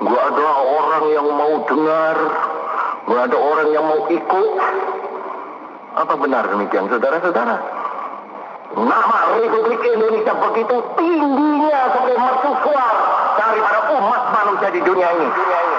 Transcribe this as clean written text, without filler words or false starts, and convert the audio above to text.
Nggak ada orang yang mau dengar, nggak ada orang yang mau ikut. Apa benar demikian, saudara-saudara? Nama Republik Indonesia begitu tingginya sampai mercusuar daripada umat manusia di dunia ini.